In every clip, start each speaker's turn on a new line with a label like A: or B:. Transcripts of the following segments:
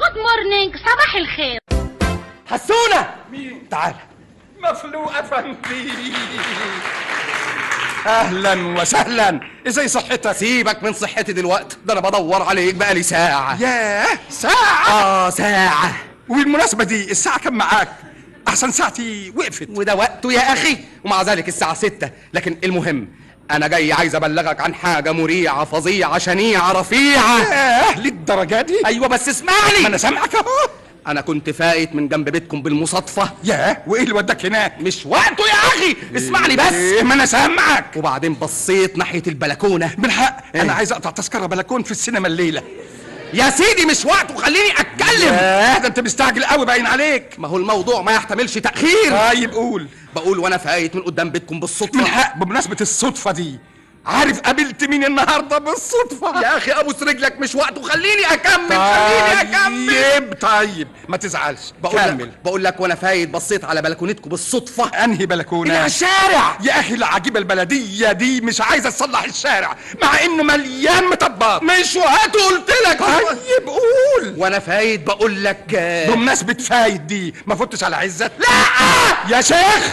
A: جود مورنينج، صباح الخير.
B: حسونة
C: مين؟
B: تعال.
C: مفلوق افندي. اهلا وسهلا، ازاي صحتك؟
B: سيبك من صحتي دلوقتي، ده انا بدور عليك بقالي ساعة.
C: ياه، ساعة؟
B: ساعة.
C: وبالمناسبة دي الساعة كم معاك؟ احسن ساعتي وقفت.
B: وده وقته يا اخي، ومع ذلك الساعة 6. لكن المهم انا جاي عايز ابلغك عن حاجة مريعة فظيعة شنيعة رفيعة.
C: ياه، للدرجة دي؟
B: ايوه بس اسمعني.
C: ما انا سامعك اهو.
B: انا كنت فايت من جنب بيتكم بالمصادفة.
C: ياه، وايه اللي وداك هناك؟
B: مش وقته يا اخي، اسمعني بس.
C: ما انا سامعك.
B: وبعدين بصيت ناحية البلكونة.
C: بالحق
B: إيه؟
C: انا عايز اقطع تذكرة بلكون في السينما الليلة.
B: يا سيدي مش وقته، خليني اتكلم.
C: ياه، ده انت مستعجل قوي باين عليك.
B: ما هو الموضوع ما يحتملش تأخير.
C: طيب قول.
B: بقول وانا فايت من قدام بيتكم بالصدفة.
C: من حق، بمناسبة الصدفة دي، عارف قابلت مين النهارده بالصدفة؟
B: يا اخي ابوس رجلك، مش وقته، خليني اكمل. خليني اكمل.
C: طيب ما تزعلش، كمل.
B: بقول لك وانا فايت بصيت على بلكونتكم بالصدفة.
C: انهي بلكونة؟
B: اللي على الشارع.
C: يا اخي العجيبة البلدية دي مش عايزة تصلح الشارع مع انه مليان مطبات.
B: مش وقته قلت لك.
C: طيب قول.
B: وانا فايت بقول لك
C: بمناسبة فايت دي، ما فتش على عزت؟
B: لا
C: يا شيخ،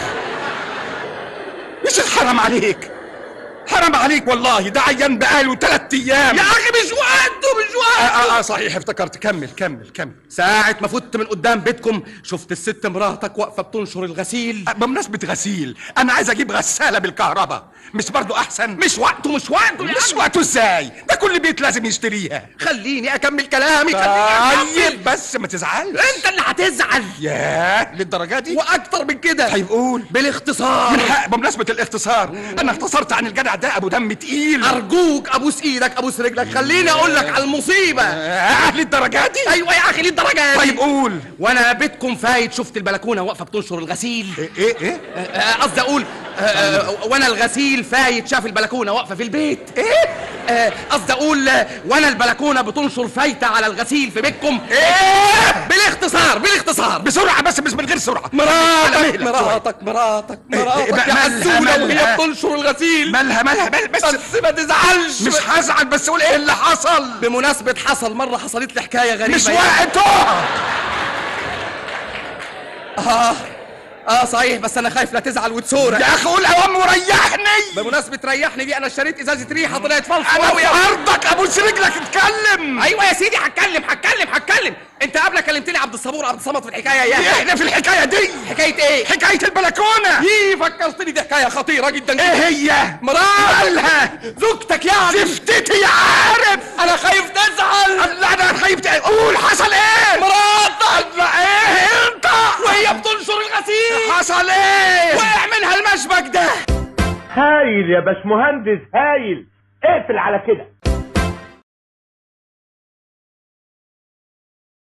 C: يا شيخ حرام عليك، حرام عليك والله، ده عيان بقاله 3 ايام.
B: يا اخي مش وقته، مش وقته.
C: صحيح افتكرت. كمل كمل كمل.
B: ساعة ما فت من قدام بيتكم شفت الست مراتك واقفة بتنشر الغسيل.
C: بمناسبة غسيل، انا عايز اجيب غسالة بالكهرباء، مش برضو احسن؟
B: مش وقته، مش وقته.
C: مش وقته ازاي؟ ده كل بيت لازم يشتريها.
B: خليني اكمل كلامي. خليني
C: طيب بس ما تزعلش.
B: انت اللي هتزعل.
C: ياه، للدرجة دي؟
B: واكتر من كده.
C: طيب قول
B: بالاختصار.
C: من حق، بمناسبة الاختصار، انا اختصرت عن الجدع ده ابو دم تقيل.
B: ارجوك ابوس ايدك، ابوس رجلك، خليني اقول لك على المصيبة.
C: للدرجة دي؟
B: ايوه يا اخي للدرجة دي.
C: طيب قول.
B: وانا بيتكم فايت شفت البلكونة واقفة بتنشر الغسيل.
C: ايه
B: قصدي اقول وانا الغسيل فايت شاف البلكونة واقفة في البيت.
C: ايه
B: قصدي اقول وانا البلكونة بتنشر فايتة على الغسيل في بيتكم.
C: ايه
B: بالاختصار بالاختصار.
C: بسرعة بس، مش من غير سرعة.
B: مراتك يا حسونة وهي بتنشر الغسيل.
C: مالها بس
B: ما تزعلش.
C: مش هزعل، بس قول ايه اللي حصل.
B: بمناسبة حصل مرة حصلت لي حكاية غريبة.
C: مش وقته.
B: صحيح، بس انا خايف لا تزعل وتسورك.
C: يا اخي قول اوام وريحني.
B: بمناسبة ريحني دي، انا اشتريت ازازة ريحة طلعت فلفل.
C: انا في عرضك ابوس رجلك، اتكلم.
B: ايوه يا سيدي، هتكلم. انت قبل كلمت لي عبد الصبور عبد الصمد في الحكاية يا
C: احنا في الحكاية دي.
B: حكاية ايه؟
C: حكاية البلكونة.
B: فكرتني، دي حكاية خطيرة جدا.
C: ايه هي؟
B: مالها؟ زوجتك يعني.
C: زفتتي، عارف.
B: انا خايف تزعل.
C: لا انا خايف. قول حصل ايه؟
B: مراتك.
C: ايه انت؟
B: وهي بتنشر الغسيل
C: حصل ايه؟
B: وقع منها المشبك ده.
D: هايل يا باشمهندس، هايل. اقفل على كده.